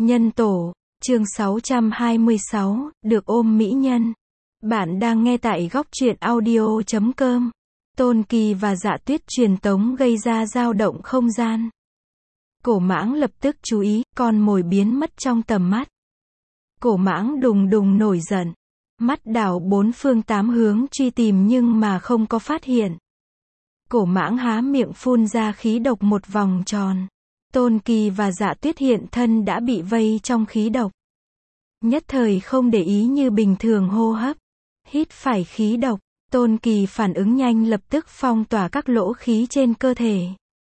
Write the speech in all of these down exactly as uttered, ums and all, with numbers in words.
Nhân tổ, chương sáu trăm hai mươi sáu, được ôm mỹ nhân. Bạn đang nghe tại góc truyện audio chấm com. Tôn Kỳ và Dạ Tuyết truyền tống gây ra dao động không gian. Cổ Mãng lập tức chú ý, con mồi biến mất trong tầm mắt. Cổ Mãng đùng đùng nổi giận, mắt đảo bốn phương tám hướng truy tìm nhưng mà không có phát hiện. Cổ Mãng há miệng phun ra khí độc một vòng tròn. Tôn Kỳ và Dạ Tuyết hiện thân đã bị vây trong khí độc. Nhất thời không để ý như bình thường hô hấp. Hít phải khí độc, Tôn Kỳ phản ứng nhanh lập tức phong tỏa các lỗ khí trên cơ thể.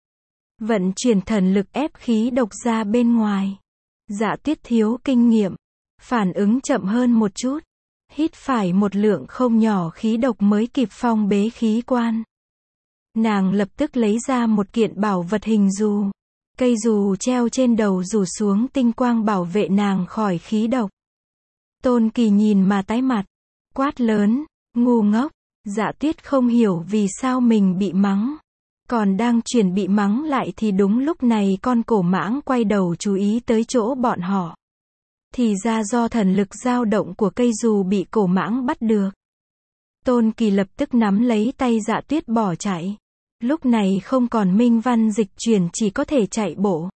Vận chuyển thần lực ép khí độc ra bên ngoài. Dạ Tuyết thiếu kinh nghiệm, phản ứng chậm hơn một chút. Hít phải một lượng không nhỏ khí độc mới kịp phong bế khí quan. Nàng lập tức lấy ra một kiện bảo vật hình dù. Cây dù treo trên đầu rủ xuống tinh quang bảo vệ nàng khỏi khí độc. Tôn Kỳ nhìn mà tái mặt, quát lớn, ngu ngốc. Dạ Tuyết không hiểu vì sao mình bị mắng. Còn đang chuẩn bị mắng lại thì đúng lúc này con Cổ Mãng quay đầu chú ý tới chỗ bọn họ. Thì ra do thần lực dao động của cây dù bị Cổ Mãng bắt được. Tôn Kỳ lập tức nắm lấy tay Dạ Tuyết bỏ chạy. Lúc này không còn minh văn dịch chuyển, chỉ có thể chạy bộ.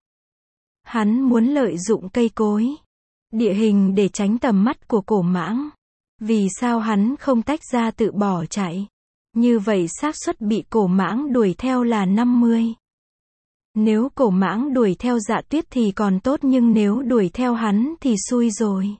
Hắn muốn lợi dụng cây cối, địa hình để tránh tầm mắt của Cổ Mãng. Vì sao hắn không tách ra tự bỏ chạy? Như vậy xác suất bị Cổ Mãng đuổi theo là năm mươi. Nếu Cổ Mãng đuổi theo Dạ Tuyết thì còn tốt, nhưng nếu đuổi theo hắn thì xui rồi.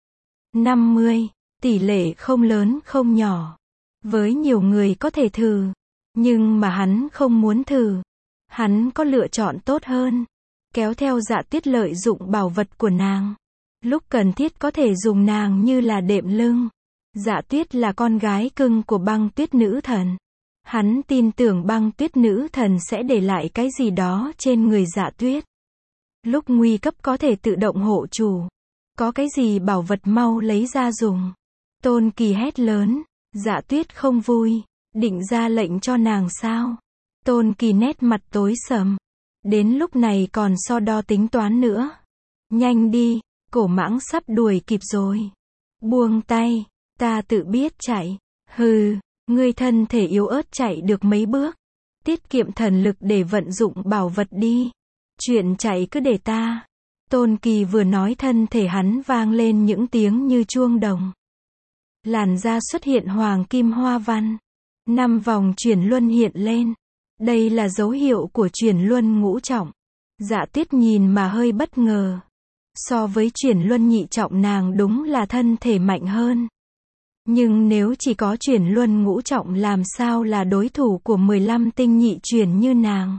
năm mươi, tỷ lệ không lớn không nhỏ. Với nhiều người có thể thử. Nhưng mà hắn không muốn thử. Hắn có lựa chọn tốt hơn. Kéo theo Dạ Tuyết lợi dụng bảo vật của nàng. Lúc cần thiết có thể dùng nàng như là đệm lưng. Dạ Tuyết là con gái cưng của Băng Tuyết nữ thần. Hắn tin tưởng Băng Tuyết nữ thần sẽ để lại cái gì đó trên người Dạ Tuyết. Lúc nguy cấp có thể tự động hộ chủ. Có cái gì bảo vật mau lấy ra dùng. Tôn Kỳ hét lớn. Dạ Tuyết không vui. Định ra lệnh cho nàng sao? Tôn Kỳ nét mặt tối sầm. Đến lúc này còn so đo tính toán nữa. Nhanh đi, Cổ Mãng sắp đuổi kịp rồi. Buông tay, ta tự biết chạy. Hừ, ngươi thân thể yếu ớt chạy được mấy bước. Tiết kiệm thần lực để vận dụng bảo vật đi. Chuyện chạy cứ để ta. Tôn Kỳ vừa nói thân thể hắn vang lên những tiếng như chuông đồng. Làn da xuất hiện hoàng kim hoa văn. Năm vòng chuyển luân hiện lên. Đây là dấu hiệu của chuyển luân ngũ trọng. Dạ Tuyết nhìn mà hơi bất ngờ. So với chuyển luân nhị trọng nàng đúng là thân thể mạnh hơn. Nhưng nếu chỉ có chuyển luân ngũ trọng làm sao là đối thủ của mười lăm tinh nhị chuyển như nàng.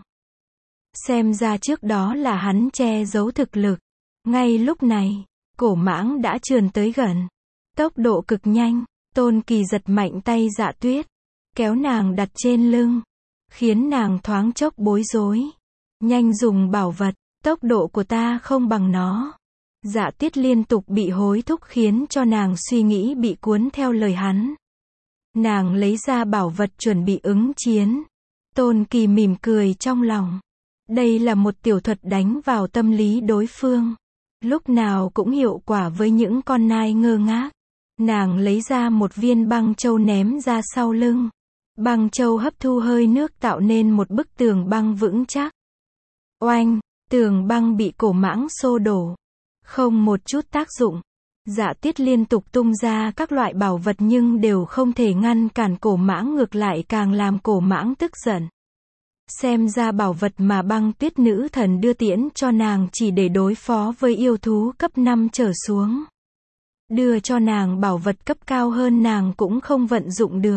Xem ra trước đó là hắn che giấu thực lực. Ngay lúc này, Cổ Mãng đã trườn tới gần. Tốc độ cực nhanh, Tôn Kỳ giật mạnh tay Dạ Tuyết. Kéo nàng đặt trên lưng. Khiến nàng thoáng chốc bối rối. Nhanh dùng bảo vật, tốc độ của ta không bằng nó. Dạ Tuyết liên tục bị hối thúc khiến cho nàng suy nghĩ bị cuốn theo lời hắn. Nàng lấy ra bảo vật chuẩn bị ứng chiến. Tôn Kỳ mỉm cười trong lòng. Đây là một tiểu thuật đánh vào tâm lý đối phương. Lúc nào cũng hiệu quả với những con nai ngơ ngác. Nàng lấy ra một viên băng châu ném ra sau lưng. Băng châu hấp thu hơi nước tạo nên một bức tường băng vững chắc. Oanh, tường băng bị Cổ Mãng xô đổ. Không một chút tác dụng. Dạ Tuyết liên tục tung ra các loại bảo vật nhưng đều không thể ngăn cản Cổ Mãng, ngược lại càng làm Cổ Mãng tức giận. Xem ra bảo vật mà Băng Tuyết nữ thần đưa tiễn cho nàng chỉ để đối phó với yêu thú cấp năm trở xuống. Đưa cho nàng bảo vật cấp cao hơn nàng cũng không vận dụng được.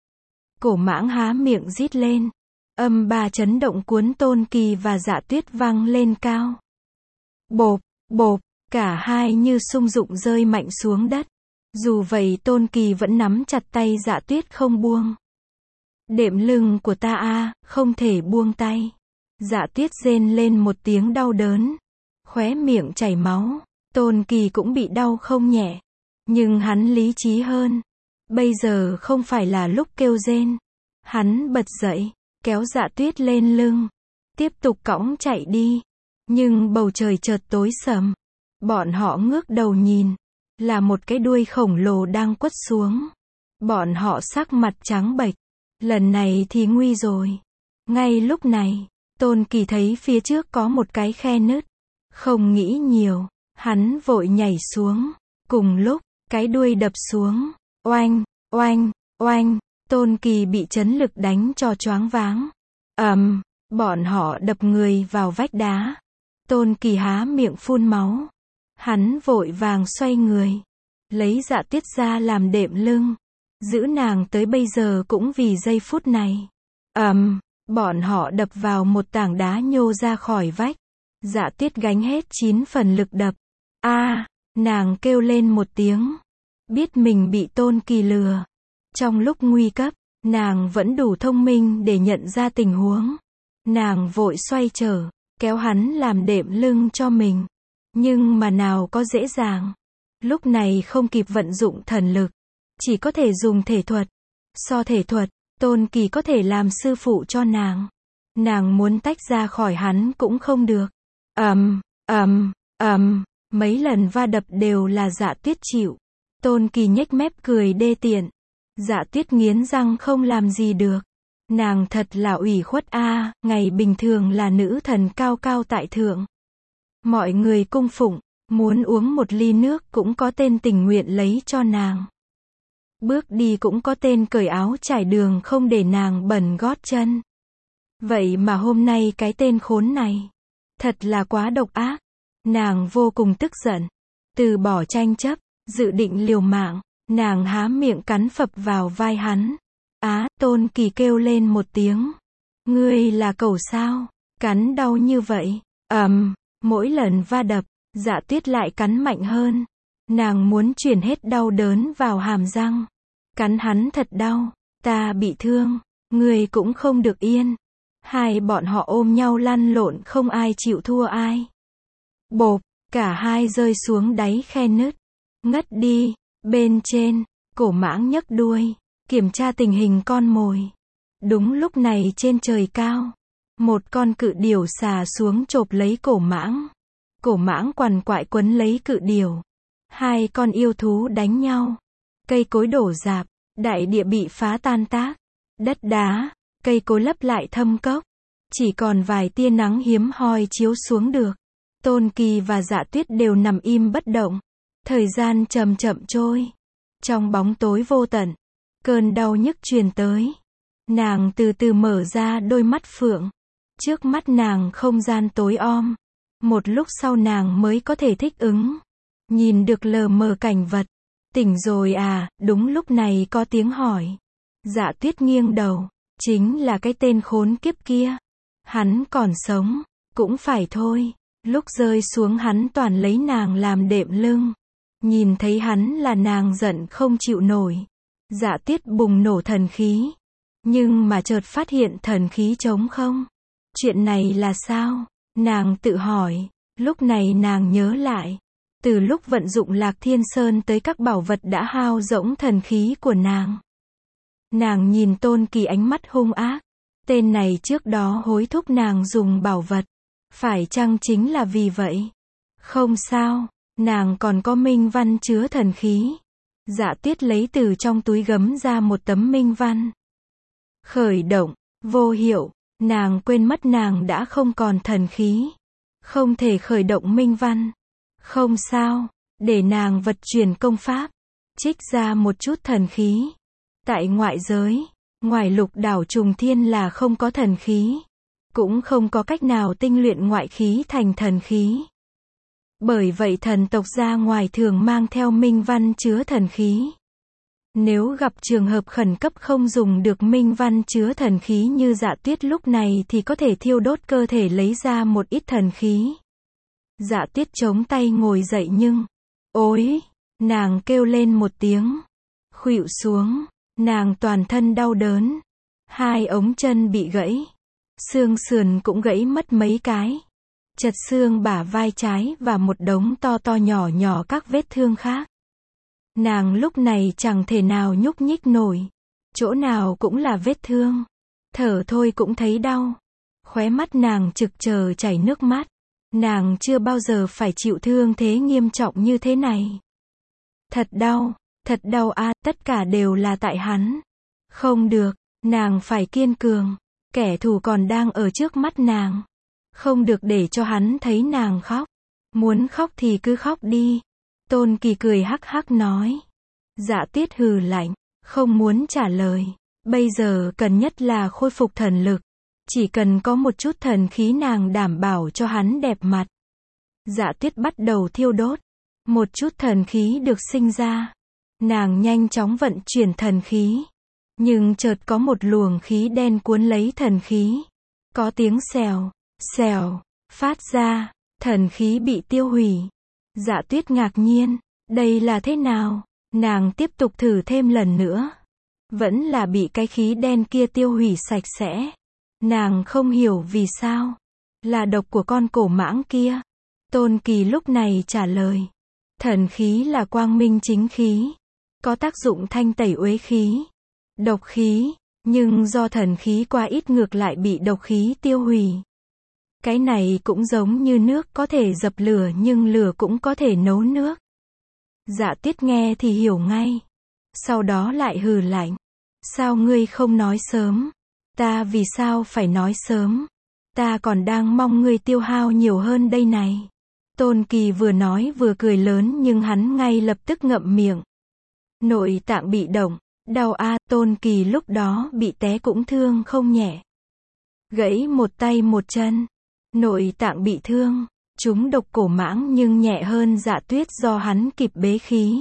Cổ Mãng há miệng rít lên. Âm ba chấn động cuốn Tôn Kỳ và Dạ Tuyết vang lên cao. Bộp, bộp, cả hai như sung dụng rơi mạnh xuống đất. Dù vậy Tôn Kỳ vẫn nắm chặt tay Dạ Tuyết không buông. Đệm lưng của ta a, không thể buông tay. Dạ Tuyết rên lên một tiếng đau đớn. Khóe miệng chảy máu. Tôn Kỳ cũng bị đau không nhẹ. Nhưng hắn lý trí hơn. Bây giờ không phải là lúc kêu rên. Hắn bật dậy, kéo Dạ Tuyết lên lưng. Tiếp tục cõng chạy đi. Nhưng bầu trời chợt tối sầm. Bọn họ ngước đầu nhìn, là một cái đuôi khổng lồ đang quất xuống. Bọn họ sắc mặt trắng bệch, lần này thì nguy rồi. Ngay lúc này, Tôn Kỳ thấy phía trước có một cái khe nứt. Không nghĩ nhiều, hắn vội nhảy xuống. Cùng lúc, cái đuôi đập xuống. Oanh, oanh, oanh, Tôn Kỳ bị chấn lực đánh cho choáng váng. Ầm, bọn họ đập người vào vách đá. Tôn Kỳ há miệng phun máu. Hắn vội vàng xoay người, lấy Dạ Tuyết ra làm đệm lưng, giữ nàng tới bây giờ cũng vì giây phút này. Ầm, bọn họ đập vào một tảng đá nhô ra khỏi vách. Dạ Tuyết gánh hết chín phần lực đập. A, nàng kêu lên một tiếng, biết mình bị Tôn Kỳ lừa. Trong lúc nguy cấp, nàng vẫn đủ thông minh để nhận ra tình huống. Nàng vội xoay trở, kéo hắn làm đệm lưng cho mình. Nhưng mà nào có dễ dàng. Lúc này không kịp vận dụng thần lực, chỉ có thể dùng thể thuật. So thể thuật, Tôn Kỳ có thể làm sư phụ cho nàng. Nàng muốn tách ra khỏi hắn cũng không được. Ầm, ầm, ầm, mấy lần va đập đều là Dạ Tuyết chịu. Tôn Kỳ nhếch mép cười đê tiện. Dạ Tuyết nghiến răng không làm gì được. Nàng thật là ủy khuất a, à, ngày bình thường là nữ thần cao cao tại thượng. Mọi người cung phụng, muốn uống một ly nước cũng có tên tình nguyện lấy cho nàng. Bước đi cũng có tên cởi áo trải đường không để nàng bẩn gót chân. Vậy mà hôm nay cái tên khốn này, thật là quá độc ác. Nàng vô cùng tức giận, từ bỏ tranh chấp, dự định liều mạng, nàng há miệng cắn phập vào vai hắn. Á, Tôn Kỳ kêu lên một tiếng. Ngươi là cẩu sao? Cắn đau như vậy. Ầm, mỗi lần va đập, Dạ Tuyết lại cắn mạnh hơn. Nàng muốn chuyển hết đau đớn vào hàm răng. Cắn hắn thật đau, ta bị thương, ngươi cũng không được yên. Hai bọn họ ôm nhau lăn lộn không ai chịu thua ai. Bộp, cả hai rơi xuống đáy khe nứt. Ngất đi, bên trên, cổ mãng nhấc đuôi, kiểm tra tình hình con mồi. Đúng lúc này trên trời cao, một con cự điểu xà xuống chộp lấy cổ mãng. Cổ mãng quằn quại quấn lấy cự điểu. Hai con yêu thú đánh nhau. Cây cối đổ rạp, đại địa bị phá tan tác. Đất đá, cây cối lấp lại thâm cốc. Chỉ còn vài tia nắng hiếm hoi chiếu xuống được. Tôn Kỳ và Dạ Tuyết đều nằm im bất động. Thời gian chậm chậm trôi. Trong bóng tối vô tận, cơn đau nhức truyền tới. Nàng từ từ mở ra đôi mắt phượng. Trước mắt nàng không gian tối om. Một lúc sau nàng mới có thể thích ứng. Nhìn được lờ mờ cảnh vật. Tỉnh rồi à, đúng lúc này có tiếng hỏi. Dạ Tuyết nghiêng đầu. Chính là cái tên khốn kiếp kia. Hắn còn sống, cũng phải thôi. Lúc rơi xuống hắn toàn lấy nàng làm đệm lưng. Nhìn thấy hắn là nàng giận không chịu nổi. Dạ Tuyết bùng nổ thần khí. Nhưng mà chợt phát hiện thần khí trống không. Chuyện này là sao? Nàng tự hỏi. Lúc này nàng nhớ lại. Từ lúc vận dụng Lạc Thiên Sơn tới các bảo vật đã hao rỗng thần khí của nàng. Nàng nhìn Tôn Kỳ ánh mắt hung ác. Tên này trước đó hối thúc nàng dùng bảo vật. Phải chăng chính là vì vậy? Không sao, nàng còn có minh văn chứa thần khí. Dạ Tuyết lấy từ trong túi gấm ra một tấm minh văn. Khởi động, vô hiệu, nàng quên mất nàng đã không còn thần khí. Không thể khởi động minh văn. Không sao, để nàng vật chuyển công pháp. Trích ra một chút thần khí. Tại ngoại giới, ngoài lục đảo trùng thiên là không có thần khí. Cũng không có cách nào tinh luyện ngoại khí thành thần khí. Bởi vậy thần tộc ra ngoài thường mang theo minh văn chứa thần khí. Nếu gặp trường hợp khẩn cấp không dùng được minh văn chứa thần khí như Dạ Tuyết lúc này thì có thể thiêu đốt cơ thể lấy ra một ít thần khí. Dạ Tuyết chống tay ngồi dậy nhưng, ối, nàng kêu lên một tiếng, khuỵu xuống, nàng toàn thân đau đớn, hai ống chân bị gãy, xương sườn cũng gãy mất mấy cái, chật xương bả vai trái và một đống to to nhỏ nhỏ các vết thương khác. Nàng lúc này chẳng thể nào nhúc nhích nổi, chỗ nào cũng là vết thương, thở thôi cũng thấy đau, khóe mắt nàng trực chờ chảy nước mắt. Nàng chưa bao giờ phải chịu thương thế nghiêm trọng như thế này. Thật đau, thật đau a, tất cả đều là tại hắn. Không được, nàng phải kiên cường. Kẻ thù còn đang ở trước mắt nàng. Không được để cho hắn thấy nàng khóc. Muốn khóc thì cứ khóc đi. Tôn Kỳ cười hắc hắc nói. Dạ Tuyết hừ lạnh, không muốn trả lời. Bây giờ cần nhất là khôi phục thần lực. Chỉ cần có một chút thần khí nàng đảm bảo cho hắn đẹp mặt. Dạ Tuyết bắt đầu thiêu đốt. Một chút thần khí được sinh ra. Nàng nhanh chóng vận chuyển thần khí. Nhưng chợt có một luồng khí đen cuốn lấy thần khí. Có tiếng xèo, xèo, phát ra. Thần khí bị tiêu hủy. Dạ Tuyết ngạc nhiên. Đây là thế nào? Nàng tiếp tục thử thêm lần nữa. Vẫn là bị cái khí đen kia tiêu hủy sạch sẽ. Nàng không hiểu vì sao. Là độc của con cổ mãng kia. Tôn Kỳ lúc này trả lời. Thần khí là quang minh chính khí. Có tác dụng thanh tẩy uế khí. Độc khí. Nhưng do thần khí quá ít ngược lại bị độc khí tiêu hủy. Cái này cũng giống như nước có thể dập lửa nhưng lửa cũng có thể nấu nước. Dạ Tuyết nghe thì hiểu ngay. Sau đó lại hừ lạnh. Sao ngươi không nói sớm? Ta vì sao phải nói sớm? Ta còn đang mong ngươi tiêu hao nhiều hơn đây này. Tôn Kỳ vừa nói vừa cười lớn nhưng hắn ngay lập tức ngậm miệng. Nội tạng bị động, đau a, Tôn Kỳ lúc đó bị té cũng thương không nhẹ. Gãy một tay một chân. Nội tạng bị thương, trúng độc cổ mãng nhưng nhẹ hơn Dạ Tuyết do hắn kịp bế khí.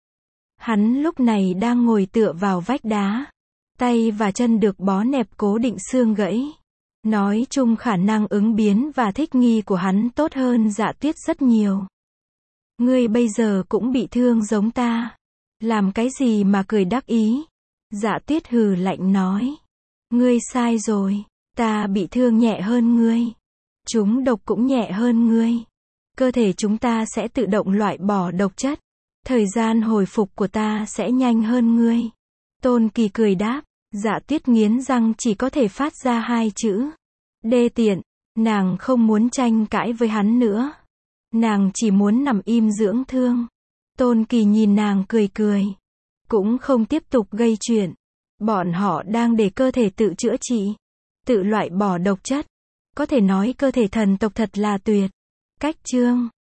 Hắn lúc này đang ngồi tựa vào vách đá. Tay và chân được bó nẹp cố định xương gãy. Nói chung khả năng ứng biến và thích nghi của hắn tốt hơn Dạ Tuyết rất nhiều. Ngươi bây giờ cũng bị thương giống ta. Làm cái gì mà cười đắc ý? Dạ Tuyết hừ lạnh nói. Ngươi sai rồi, ta bị thương nhẹ hơn ngươi. Chúng độc cũng nhẹ hơn ngươi. Cơ thể chúng ta sẽ tự động loại bỏ độc chất. Thời gian hồi phục của ta sẽ nhanh hơn ngươi. Tôn Kỳ cười đáp. Dạ Tuyết nghiến răng chỉ có thể phát ra hai chữ. Đê tiện. Nàng không muốn tranh cãi với hắn nữa. Nàng chỉ muốn nằm im dưỡng thương. Tôn Kỳ nhìn nàng cười cười. Cũng không tiếp tục gây chuyện. Bọn họ đang để cơ thể tự chữa trị. Tự loại bỏ độc chất. Có thể nói cơ thể thần tộc thật là tuyệt. Cách chương